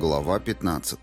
Глава 15.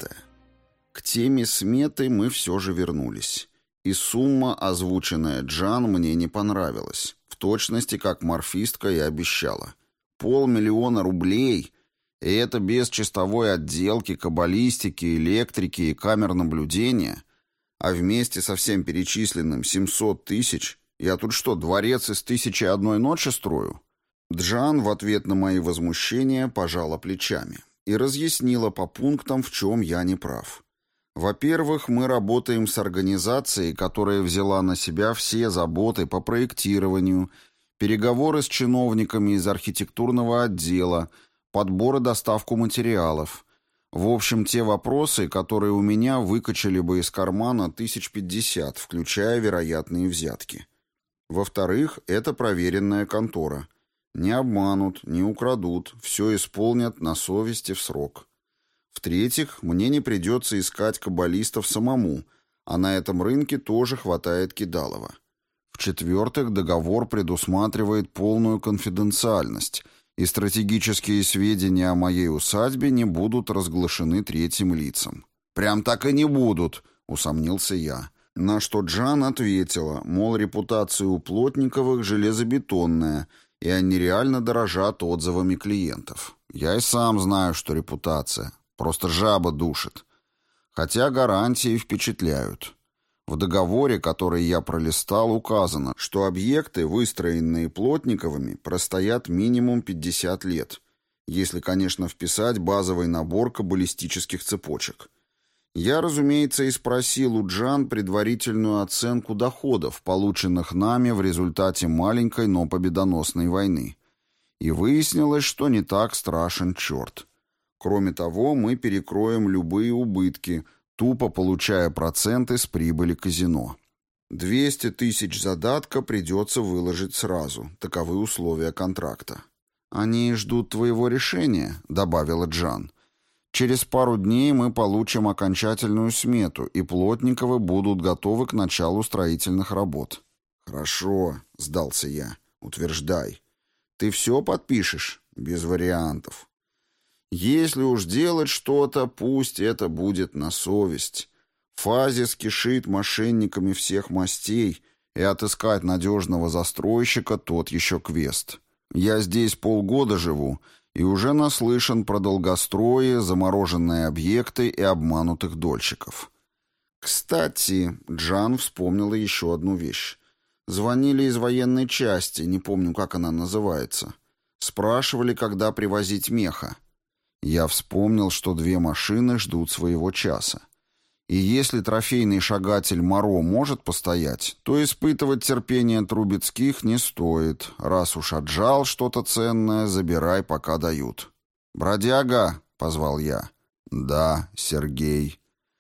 К теме сметы мы все же вернулись. И сумма, озвученная Джан, мне не понравилась. В точности, как морфистка и обещала. 500 000 рублей, и это без чистовой отделки, каббалистики, электрики и камер наблюдения, а вместе со всем перечисленным 700 000, я тут что, дворец из 1001 ночи строю? Джан в ответ на мои возмущения пожала плечами и разъяснила по пунктам, в чем я не прав. Во-первых, мы работаем с организацией, которая взяла на себя все заботы по проектированию, переговоры с чиновниками из архитектурного отдела, подбор и доставку материалов. В общем, те вопросы, которые у меня выкачали бы из кармана 50, включая вероятные взятки. Во-вторых, это проверенная контора. Не обманут, не украдут, все исполнят на совести в срок. В-третьих, мне не придется искать каббалистов самому, а на этом рынке тоже хватает кидалова. В-четвертых, договор предусматривает полную конфиденциальность, и стратегические сведения о моей усадьбе не будут разглашены третьим лицам. «Прям так и не будут», — усомнился я. На что Джан ответила, мол, репутация у Плотниковых железобетонная, и они реально дорожат отзывами клиентов. Я и сам знаю, что репутация. Просто жаба душит. Хотя гарантии впечатляют. В договоре, который я пролистал, указано, что объекты, выстроенные Плотниковыми, простоят минимум 50 лет, если, конечно, вписать базовый набор каббалистических цепочек. Я, разумеется, и спросил у Джан предварительную оценку доходов, полученных нами в результате маленькой, но победоносной войны. И выяснилось, что не так страшен черт. Кроме того, мы перекроем любые убытки, тупо получая проценты с прибыли казино. 200 000 задатка придется выложить сразу, таковы условия контракта. «Они ждут твоего решения», — добавила Джан. «Через пару дней мы получим окончательную смету, и Плотниковы будут готовы к началу строительных работ». «Хорошо», — сдался я. «Утверждай. Ты все подпишешь?» «Без вариантов». «Если уж делать что-то, пусть это будет на совесть. Фазис кишит мошенниками всех мастей, и отыскать надежного застройщика тот еще квест. Я здесь полгода живу, и уже наслышан про долгострои, замороженные объекты и обманутых дольщиков». Кстати, Джан вспомнила еще одну вещь. Звонили из военной части, не помню, как она называется. Спрашивали, когда привозить меха. Я вспомнил, что 2 машины ждут своего часа. И если трофейный шагатель Моро может постоять, то испытывать терпение Трубецких не стоит. Раз уж отжал что-то ценное, забирай, пока дают. «Бродяга!» — позвал я. «Да, Сергей».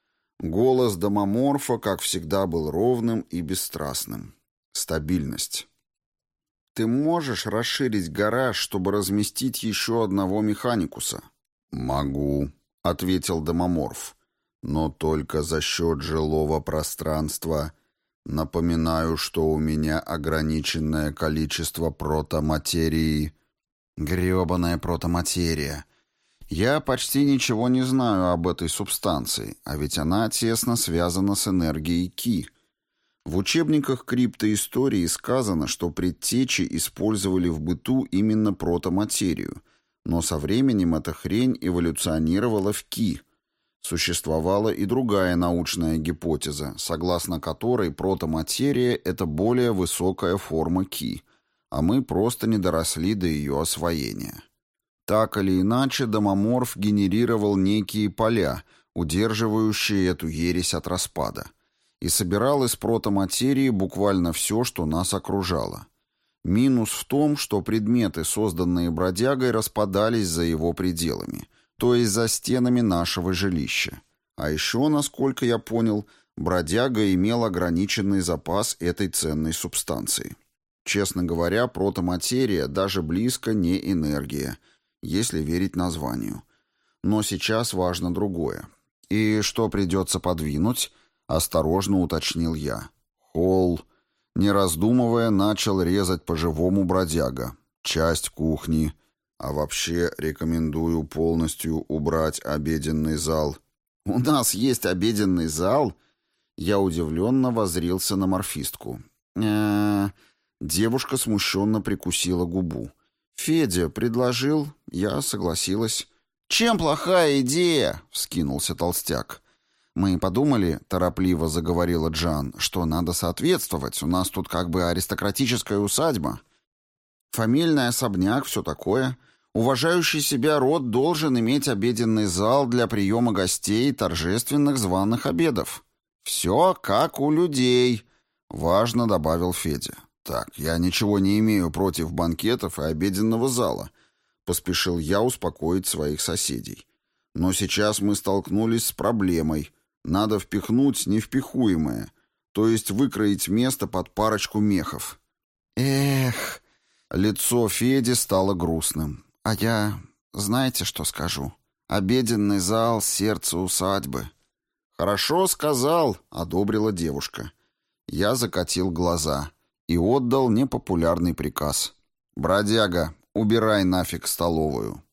Голос домоморфа, как всегда, был ровным и бесстрастным. Стабильность. «Ты можешь расширить гараж, чтобы разместить еще одного механикуса?» «Могу», — ответил домоморф. «Но только за счет жилого пространства. Напоминаю, что у меня ограниченное количество протоматерии». Грёбаная протоматерия. Я почти ничего не знаю об этой субстанции, а ведь она тесно связана с энергией Ки. В учебниках криптоистории сказано, что предтечи использовали в быту именно протоматерию, но со временем эта хрень эволюционировала в Ки. Существовала и другая научная гипотеза, согласно которой протоматерия — это более высокая форма Ки, а мы просто не доросли до ее освоения. Так или иначе, домоморф генерировал некие поля, удерживающие эту ересь от распада, и собирал из протоматерии буквально все, что нас окружало. Минус в том, что предметы, созданные бродягой, распадались за его пределами, то есть за стенами нашего жилища. А еще, насколько я понял, бродяга имел ограниченный запас этой ценной субстанции. Честно говоря, протоматерия даже близко не энергия, если верить названию. Но сейчас важно другое. «И что придется подвинуть?» — осторожно уточнил я. «Холл». Не раздумывая, начал резать по-живому бродяга. «Часть кухни. А вообще рекомендую полностью убрать обеденный зал». «У нас есть обеденный зал?» Я удивленно воззрился на морфистку. Девушка смущенно прикусила губу. «Федя предложил, я согласилась». «Чем плохая идея?» — вскинулся толстяк. «Мы подумали, — торопливо заговорила Джан, — что надо соответствовать. У нас тут как бы аристократическая усадьба. Фамильный особняк, все такое. Уважающий себя род должен иметь обеденный зал для приема гостей и торжественных званых обедов. Все как у людей», — важно добавил Федя. «Так, я ничего не имею против банкетов и обеденного зала», — поспешил я успокоить своих соседей. «Но сейчас мы столкнулись с проблемой. Надо впихнуть невпихуемое, то есть выкроить место под парочку мехов». «Эх...» Лицо Феди стало грустным. «А я... знаете, что скажу? Обеденный зал — сердце усадьбы». «Хорошо сказал», — одобрила девушка. Я закатил глаза и отдал непопулярный приказ. «Бродяга, убирай нафиг столовую».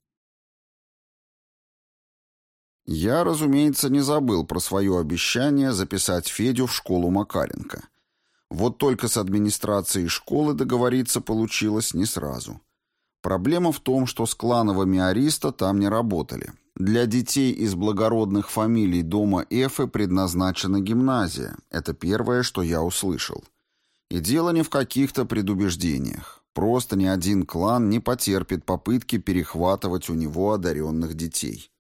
Я, разумеется, не забыл про свое обещание записать Федю в школу Макаренко. Вот только с администрацией школы договориться получилось не сразу. Проблема в том, что с клановыми Ариста там не работали. Для детей из благородных фамилий дома Эфы предназначена гимназия. Это первое, что я услышал. И дело не в каких-то предубеждениях. Просто ни один клан не потерпит попытки перехватывать у него одаренных детей.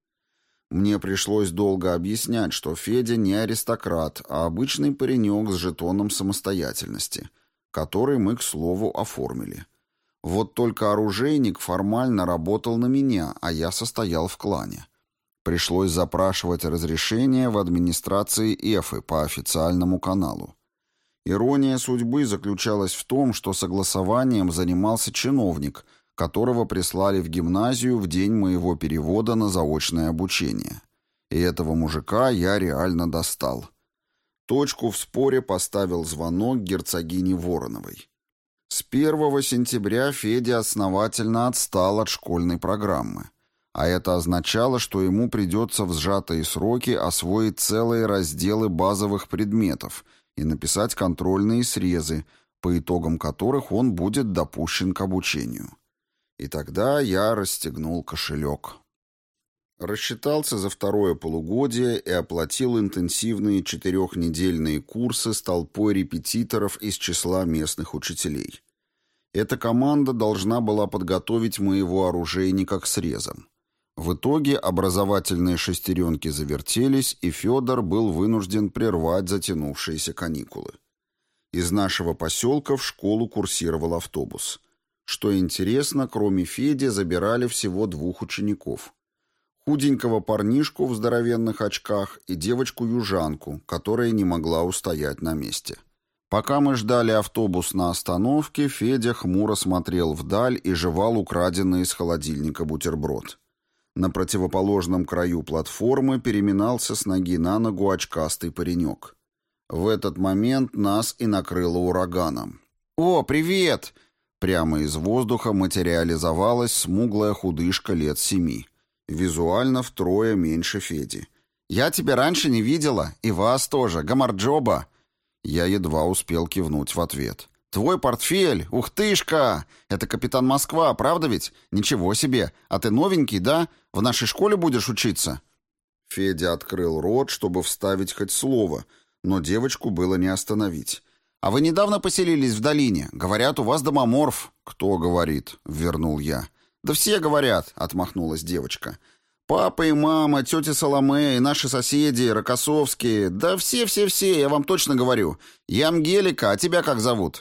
Мне пришлось долго объяснять, что Федя не аристократ, а обычный паренек с жетоном самостоятельности, который мы, к слову, оформили. Вот только оружейник формально работал на меня, а я состоял в клане. Пришлось запрашивать разрешение в администрации Эфы по официальному каналу. Ирония судьбы заключалась в том, что согласованием занимался чиновник, которого прислали в гимназию в день моего перевода на заочное обучение. И этого мужика я реально достал. Точку в споре поставил звонок герцогини Вороновой. С 1 сентября Федя основательно отстал от школьной программы. А это означало, что ему придется в сжатые сроки освоить целые разделы базовых предметов и написать контрольные срезы, по итогам которых он будет допущен к обучению. И тогда я расстегнул кошелек. Рассчитался за второе полугодие и оплатил интенсивные 4-недельные курсы с толпой репетиторов из числа местных учителей. Эта команда должна была подготовить моего оружейника к срезам. В итоге образовательные шестеренки завертелись, и Федор был вынужден прервать затянувшиеся каникулы. Из нашего поселка в школу курсировал автобус. Что интересно, кроме Феди забирали всего 2 учеников. Худенького парнишку в здоровенных очках и девочку-южанку, которая не могла устоять на месте. Пока мы ждали автобус на остановке, Федя хмуро смотрел вдаль и жевал украденный из холодильника бутерброд. На противоположном краю платформы переминался с ноги на ногу очкастый паренек. В этот момент нас и накрыло ураганом. «О, привет!» Прямо из воздуха материализовалась смуглая худышка лет 7. Визуально втрое меньше Феди. «Я тебя раньше не видела, и вас тоже, гамарджоба!» Я едва успел кивнуть в ответ. «Твой портфель! Ух тышка! Это капитан Москва, правда ведь? Ничего себе! А ты новенький, да? В нашей школе будешь учиться?» Федя открыл рот, чтобы вставить хоть слово, но девочку было не остановить. «А вы недавно поселились в долине? Говорят, у вас домоморф». «Кто говорит?» — вернул я. «Да все говорят», — отмахнулась девочка. «Папа и мама, тетя Соломе и наши соседи, Рокоссовские. Да все-все-все, я вам точно говорю. Я Мгелика, а тебя как зовут?»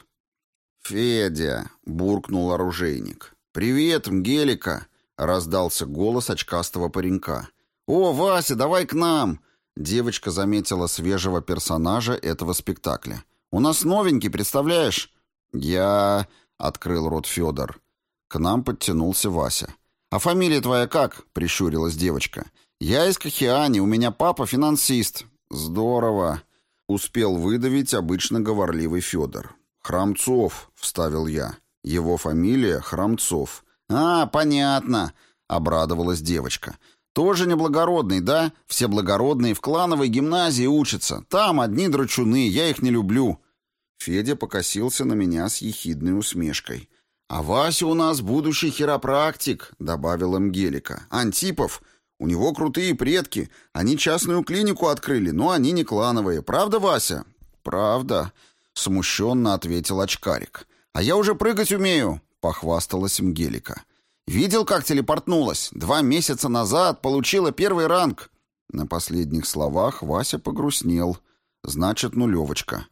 «Федя», — буркнул оружейник. «Привет, Мгелика», — раздался голос очкастого паренька. «О, Вася, давай к нам!» Девочка заметила свежего персонажа этого спектакля. «У нас новенький, представляешь?» «Я...» — открыл рот Федор. К нам подтянулся Вася. «А фамилия твоя как?» — прищурилась девочка. «Я из Кахиани, у меня папа финансист». «Здорово!» — успел выдавить обычно говорливый Федор. «Храмцов», — вставил я. «Его фамилия Храмцов. «А, понятно», — обрадовалась девочка. «Тоже неблагородный, да? Все благородные в клановой гимназии учатся. Там одни драчуны, я их не люблю». Федя покосился на меня с ехидной усмешкой. «А Вася у нас будущий хиропрактик», — добавила Мгелика. «Антипов. У него крутые предки. Они частную клинику открыли, но они не клановые. Правда, Вася?» «Правда», — смущенно ответил очкарик. «А я уже прыгать умею», — похвасталась Мгелика. «Видел, как телепортнулась? 2 месяца назад получила 1 ранг». На последних словах Вася погрустнел. «Значит, 0.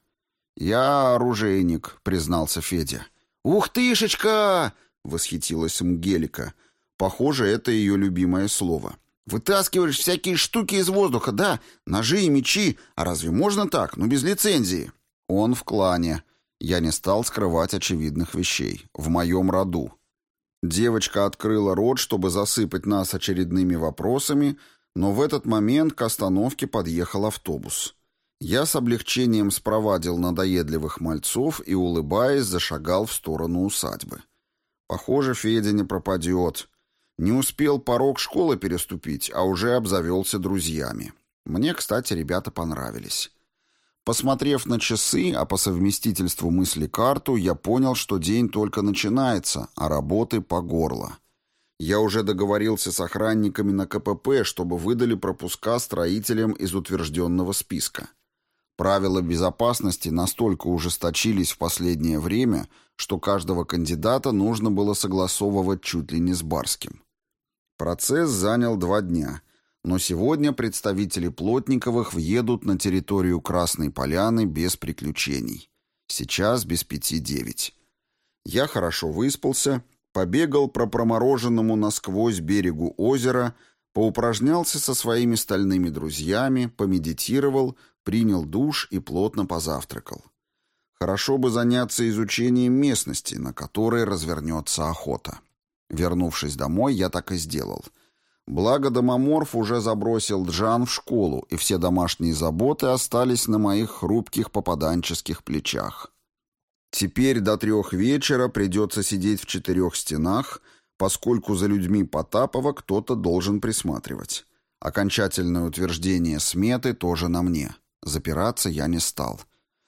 «Я оружейник», — признался Федя. «Ух тышечка!» — восхитилась Мгелика. Похоже, это ее любимое слово. «Вытаскиваешь всякие штуки из воздуха, да? Ножи и мечи. А разве можно так? Ну, без лицензии». «Он в клане». Я не стал скрывать очевидных вещей. «В моем роду». Девочка открыла рот, чтобы засыпать нас очередными вопросами, но в этот момент к остановке подъехал автобус. Я с облегчением спровадил надоедливых мальцов и, улыбаясь, зашагал в сторону усадьбы. Похоже, Федя не пропадет. Не успел порог школы переступить, а уже обзавелся друзьями. Мне, кстати, ребята понравились. Посмотрев на часы, а по совместительству мысли карту, я понял, что день только начинается, а работы по горло. Я уже договорился с охранниками на КПП, чтобы выдали пропуска строителям из утвержденного списка. Правила безопасности настолько ужесточились в последнее время, что каждого кандидата нужно было согласовывать чуть ли не с барским. Процесс занял 2 дня, но сегодня представители Плотниковых въедут на территорию Красной Поляны без приключений. Сейчас без 5:09. Я хорошо выспался, побегал по промороженному насквозь берегу озера, поупражнялся со своими стальными друзьями, помедитировал, принял душ и плотно позавтракал. Хорошо бы заняться изучением местности, на которой развернется охота. Вернувшись домой, я так и сделал. Благо домоморф уже забросил Джан в школу, и все домашние заботы остались на моих хрупких попаданческих плечах. Теперь до 3 вечера придется сидеть в 4 стенах, поскольку за людьми Потапова кто-то должен присматривать. Окончательное утверждение сметы тоже на мне. Запираться я не стал.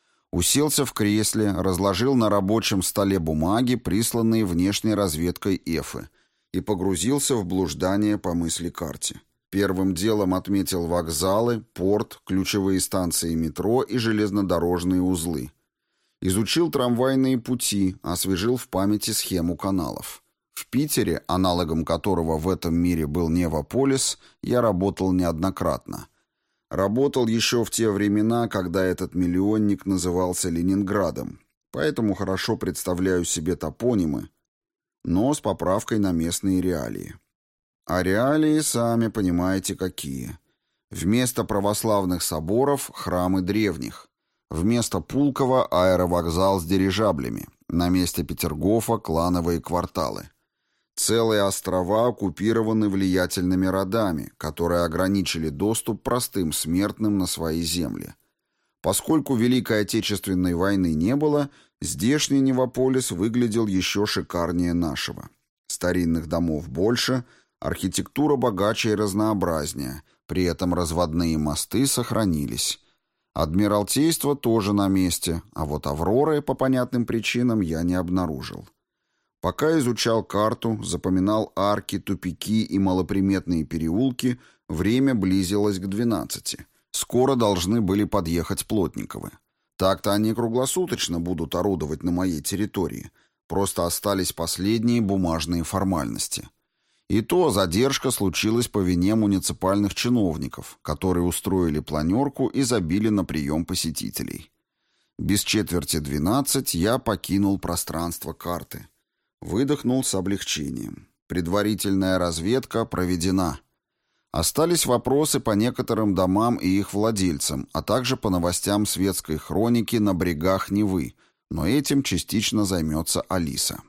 Уселся в кресле, разложил на рабочем столе бумаги, присланные внешней разведкой Эфы, и погрузился в блуждание по мысли-карте. Первым делом отметил вокзалы, порт, ключевые станции метро и железнодорожные узлы. Изучил трамвайные пути, освежил в памяти схему каналов. В Питере, аналогом которого в этом мире был Невополис, я работал неоднократно. Работал еще в те времена, когда этот миллионник назывался Ленинградом, поэтому хорошо представляю себе топонимы, но с поправкой на местные реалии. А реалии, сами понимаете, какие. Вместо православных соборов – храмы древних. Вместо Пулково – аэровокзал с дирижаблями. На месте Петергофа – клановые кварталы. Целые острова оккупированы влиятельными родами, которые ограничили доступ простым смертным на свои земли. Поскольку Великой Отечественной войны не было, здешний Невополис выглядел еще шикарнее нашего. Старинных домов больше, архитектура богаче и разнообразнее, при этом разводные мосты сохранились. Адмиралтейство тоже на месте, а вот Авроры, по понятным причинам, я не обнаружил. Пока изучал карту, запоминал арки, тупики и малоприметные переулки, время близилось к 12. Скоро должны были подъехать Плотниковы. Так-то они круглосуточно будут орудовать на моей территории. Просто остались последние бумажные формальности. И то задержка случилась по вине муниципальных чиновников, которые устроили планерку и забили на прием посетителей. Без 11:45 я покинул пространство карты. Выдохнул с облегчением. Предварительная разведка проведена. Остались вопросы по некоторым домам и их владельцам, а также по новостям светской хроники на брегах Невы, но этим частично займется Алиса.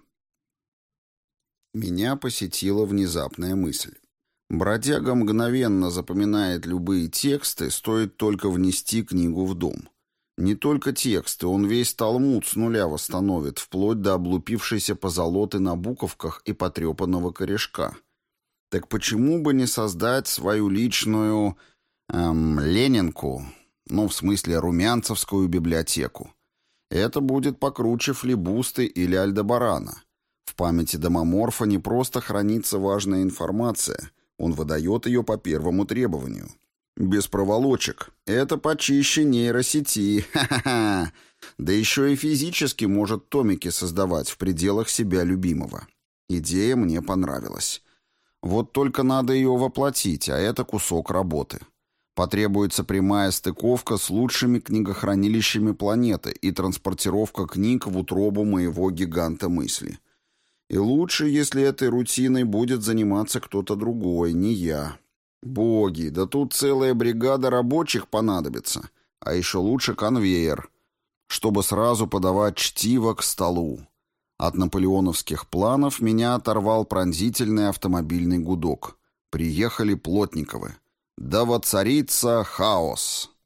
Меня посетила внезапная мысль. Бродяга мгновенно запоминает любые тексты, стоит только внести книгу в дом. Не только тексты, он весь Талмуд с нуля восстановит, вплоть до облупившейся позолоты на буковках и потрепанного корешка. Так почему бы не создать свою личную... Ленинку, в смысле румянцевскую библиотеку? Это будет покруче флибусты или Альдебарана. В памяти домоморфа не просто хранится важная информация, он выдает ее по первому требованию. Без проволочек. Это почище нейросети. Ха-ха-ха. Да еще и физически может томики создавать в пределах себя любимого. Идея мне понравилась. Вот только надо ее воплотить, а это кусок работы. Потребуется прямая стыковка с лучшими книгохранилищами планеты и транспортировка книг в утробу моего гиганта мысли. И лучше, если этой рутиной будет заниматься кто-то другой, не я. Боги, да тут целая бригада рабочих понадобится, а еще лучше конвейер, чтобы сразу подавать чтиво к столу. От наполеоновских планов меня оторвал пронзительный автомобильный гудок. Приехали Плотниковы. Да воцарится хаос.